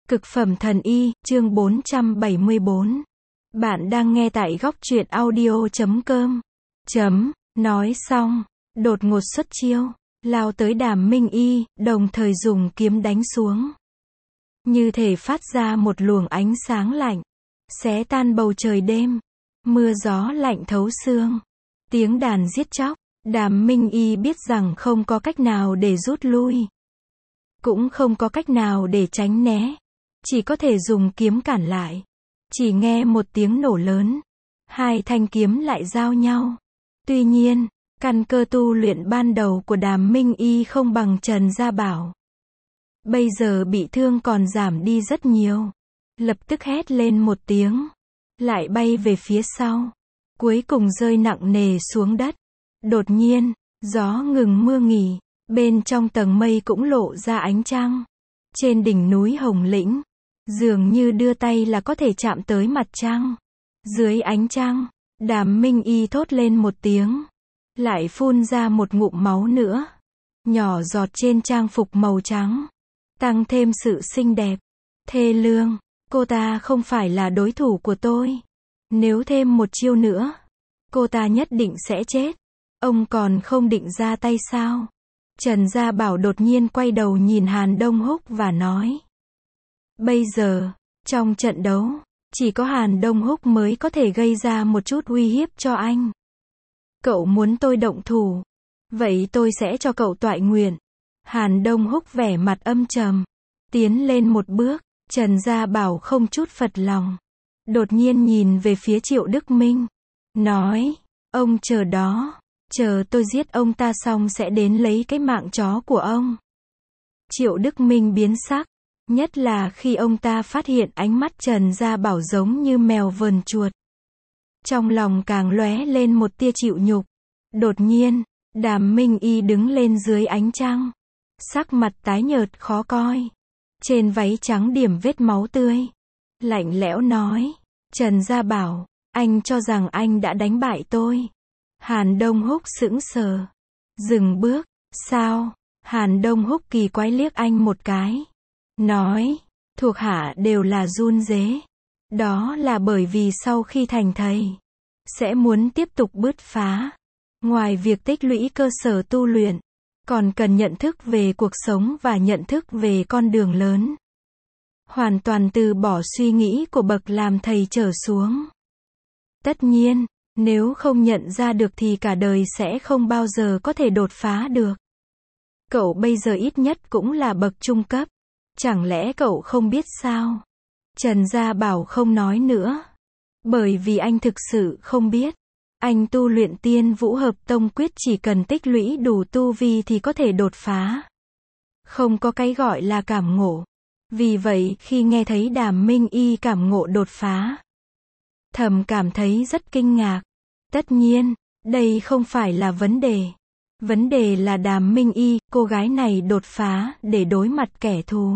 Cực phẩm thần y, chương 474. Bạn đang nghe tại góc truyện audio.com. Nói xong, đột ngột xuất chiêu, lao tới Đàm Minh Y, đồng thời dùng kiếm đánh xuống. Như thể phát ra một luồng ánh sáng lạnh, xé tan bầu trời đêm, mưa gió lạnh thấu xương. Tiếng đàn giết chóc, Đàm Minh Y biết rằng không có cách nào để rút lui, cũng không có cách nào để tránh né, chỉ có thể dùng kiếm cản lại. Chỉ nghe một tiếng nổ lớn, hai thanh kiếm lại giao nhau. Tuy nhiên, căn cơ tu luyện ban đầu của Đàm Minh Y không bằng Trần Gia Bảo. Bây giờ bị thương còn giảm đi rất nhiều. Lập tức hét lên một tiếng, lại bay về phía sau, cuối cùng rơi nặng nề xuống đất. Đột nhiên, gió ngừng mưa nghỉ, bên trong tầng mây cũng lộ ra ánh trăng. Trên đỉnh núi Hồng Lĩnh, dường như đưa tay là có thể chạm tới mặt trăng. Dưới ánh trăng, Đàm Minh Y thốt lên một tiếng, lại phun ra một ngụm máu nữa, nhỏ giọt trên trang phục màu trắng, tăng thêm sự xinh đẹp, thê lương. Cô ta không phải là đối thủ của tôi. Nếu thêm một chiêu nữa, cô ta nhất định sẽ chết. Ông còn không định ra tay sao? Trần Gia Bảo đột nhiên quay đầu nhìn Hàn Đông Húc và nói. Bây giờ, trong trận đấu, chỉ có Hàn Đông Húc mới có thể gây ra một chút uy hiếp cho anh. Cậu muốn tôi động thủ, vậy tôi sẽ cho cậu toại nguyện. Hàn Đông Húc vẻ mặt âm trầm, tiến lên một bước. Trần Gia Bảo không chút phật lòng, đột nhiên nhìn về phía Triệu Đức Minh, nói, ông chờ đó, chờ tôi giết ông ta xong sẽ đến lấy cái mạng chó của ông. Triệu Đức Minh biến sắc, nhất là khi ông ta phát hiện ánh mắt Trần Gia Bảo giống như mèo vờn chuột. Trong lòng càng lóe lên một tia chịu nhục. Đột nhiên, Đàm Minh Y đứng lên dưới ánh trăng, sắc mặt tái nhợt khó coi. Trên váy trắng điểm vết máu tươi. Lạnh lẽo nói, Trần Gia Bảo, anh cho rằng anh đã đánh bại tôi. Hàn Đông Húc sững sờ, dừng bước. Sao? Hàn Đông Húc kỳ quái liếc anh một cái, nói, thuộc hạ đều là run rế. Đó là bởi vì sau khi thành thầy, sẽ muốn tiếp tục bứt phá. Ngoài việc tích lũy cơ sở tu luyện, còn cần nhận thức về cuộc sống và nhận thức về con đường lớn. Hoàn toàn từ bỏ suy nghĩ của bậc làm thầy trở xuống. Tất nhiên, nếu không nhận ra được thì cả đời sẽ không bao giờ có thể đột phá được. Cậu bây giờ ít nhất cũng là bậc trung cấp. Chẳng lẽ cậu không biết sao? Trần Gia Bảo không nói nữa. Bởi vì anh thực sự không biết. Anh tu luyện Tiên Vũ Hợp Tông Quyết chỉ cần tích lũy đủ tu vi thì có thể đột phá. Không có cái gọi là cảm ngộ. Vì vậy khi nghe thấy Đàm Minh Y cảm ngộ đột phá, thầm cảm thấy rất kinh ngạc. Tất nhiên, đây không phải là vấn đề. Vấn đề là Đàm Minh Y, cô gái này đột phá để đối mặt kẻ thù.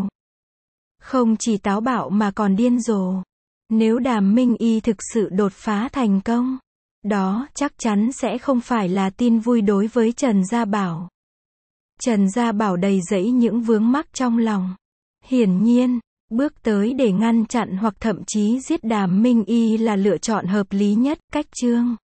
Không chỉ táo bạo mà còn điên rồ. Nếu Đàm Minh Y thực sự đột phá thành công, đó chắc chắn sẽ không phải là tin vui đối với Trần Gia Bảo. Trần Gia Bảo đầy dẫy những vướng mắc trong lòng. Hiển nhiên, bước tới để ngăn chặn hoặc thậm chí giết Đàm Minh Y là lựa chọn hợp lý nhất. Cách chương